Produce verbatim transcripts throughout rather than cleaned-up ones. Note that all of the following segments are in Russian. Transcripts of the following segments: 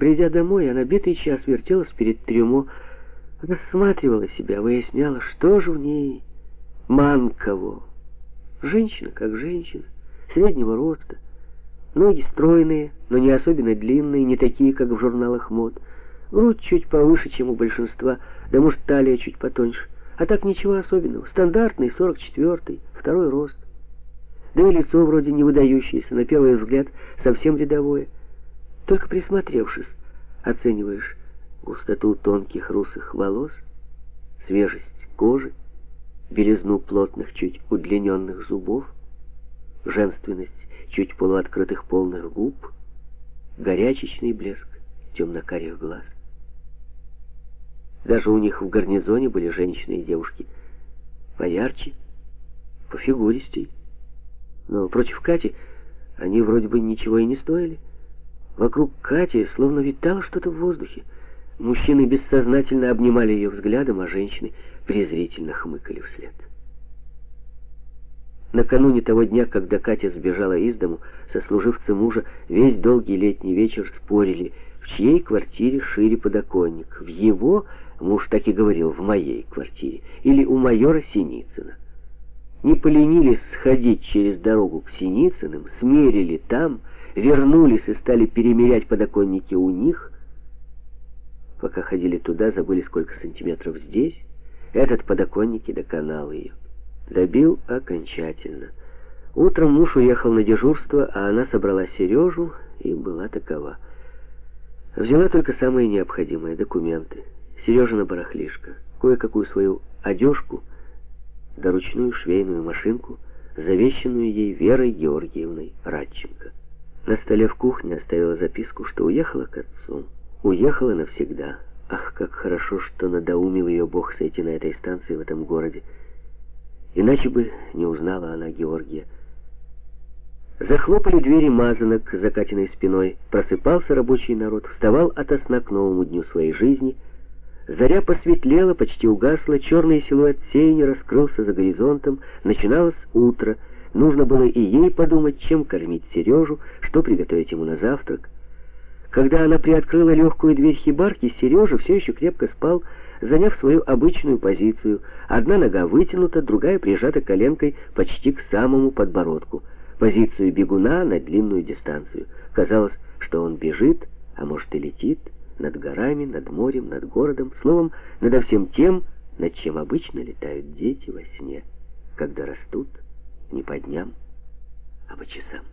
Придя домой, она битый час вертелась перед трюмо, рассматривала себя, выясняла, что же в ней манково. Женщина как женщина, среднего роста, ноги стройные, но не особенно длинные, не такие, как в журналах мод, грудь чуть повыше, чем у большинства, да может талия чуть потоньше, а так ничего особенного, стандартный сорок четвёртый, второй рост. Да и лицо вроде не выдающееся, на первый взгляд совсем рядовое. Только присмотревшись, оцениваешь густоту тонких русых волос, свежесть кожи, белизну плотных, чуть удлиненных зубов, женственность чуть полуоткрытых полных губ, горячечный блеск темно-карих глаз. Даже у них в гарнизоне были женщины и девушки поярче, пофигуристей. Но против Кати они вроде бы ничего и не стоили. Вокруг Кати словно витало что-то в воздухе. Мужчины бессознательно обнимали ее взглядом, а женщины презрительно хмыкали вслед. Накануне того дня, когда Катя сбежала из дому, сослуживцы мужа весь долгий летний вечер спорили, в чьей квартире шире подоконник. В его, муж так и говорил, в моей квартире, или у майора Синицына. Не поленились сходить через дорогу к Синицыным, смерили там, вернулись и стали перемерять подоконники у них. Пока ходили туда, забыли, сколько сантиметров здесь. Этот подоконник и доконал ее. Добил окончательно. Утром муж уехал на дежурство, а она собрала Сережу и была такова. Взяла только самые необходимые документы. Сережина барахлишко, кое-какую свою одежку, да ручную швейную машинку, завещанную ей Верой Георгиевной Радченко. На столе в кухне оставила записку, что уехала к отцу. Уехала навсегда. Ах, как хорошо, что надоумил ее Бог сойти на этой станции в этом городе. Иначе бы не узнала она Георгия. Захлопали двери мазанок за Катиной спиной. Просыпался рабочий народ, вставал ото сна к новому дню своей жизни. Заря посветлела, почти угасла, черный силуэт сени раскрылся за горизонтом. Начиналось утро. Нужно было и ей подумать, чем кормить Сережу, что приготовить ему на завтрак. Когда она приоткрыла легкую дверь хибарки, Сережа все еще крепко спал, заняв свою обычную позицию. Одна нога вытянута, другая прижата коленкой почти к самому подбородку. Позицию бегуна на длинную дистанцию. Казалось, что он бежит, а может и летит, над горами, над морем, над городом, словом, надо всем тем, над чем обычно летают дети во сне, когда растут не по дням, а по часам.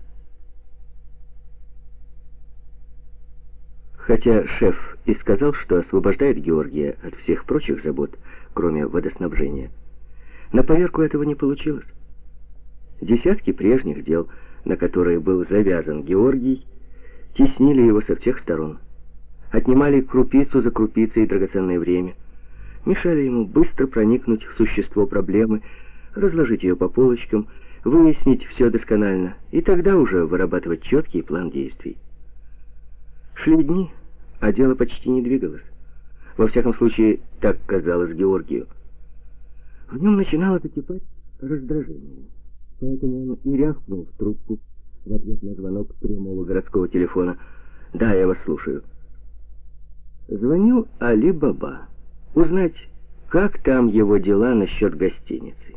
Хотя шеф и сказал, что освобождает Георгия от всех прочих забот, кроме водоснабжения, на поверку этого не получилось. Десятки прежних дел, на которые был завязан Георгий, теснили его со всех сторон, отнимали крупицу за крупицей драгоценное время, мешали ему быстро проникнуть в существо проблемы, разложить ее по полочкам, выяснить все досконально и тогда уже вырабатывать четкий план действий. Шли дни, а дело почти не двигалось. Во всяком случае, так казалось Георгию. В нем начинало закипать раздражение. Поэтому он и рявкнул в трубку в ответ на звонок прямого городского телефона. «Да, я вас слушаю». Звонил Али Баба. Узнать, как там его дела насчет гостиницы.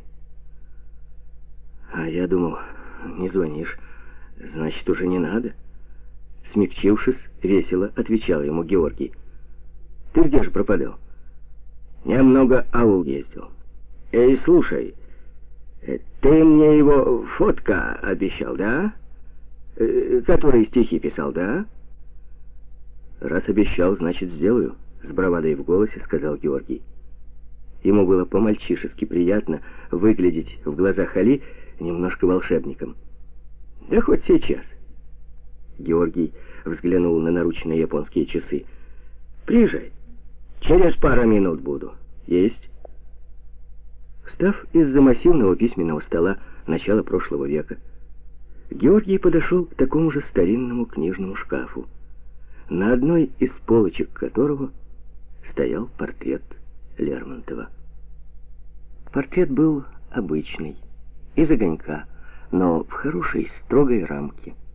«А я думал, не звонишь, значит, уже не надо». Смягчившись, весело отвечал ему Георгий. «Ты где же пропадал?» «Немного аул ездил». «Эй, слушай, ты мне его фотка обещал, да? Который стихи писал, да?» «Раз обещал, значит, сделаю», — с бравадой в голосе сказал Георгий. Ему было по-мальчишески приятно выглядеть в глазах Али немножко волшебником. «Да хоть сейчас». Георгий взглянул на наручные японские часы. «Приезжай. Через пару минут буду». «Есть». Встав из-за массивного письменного стола начала прошлого века, Георгий подошел к такому же старинному книжному шкафу, на одной из полочек которого стоял портрет Лермонтова. Портрет был обычный, из огонька, но в хорошей строгой рамке.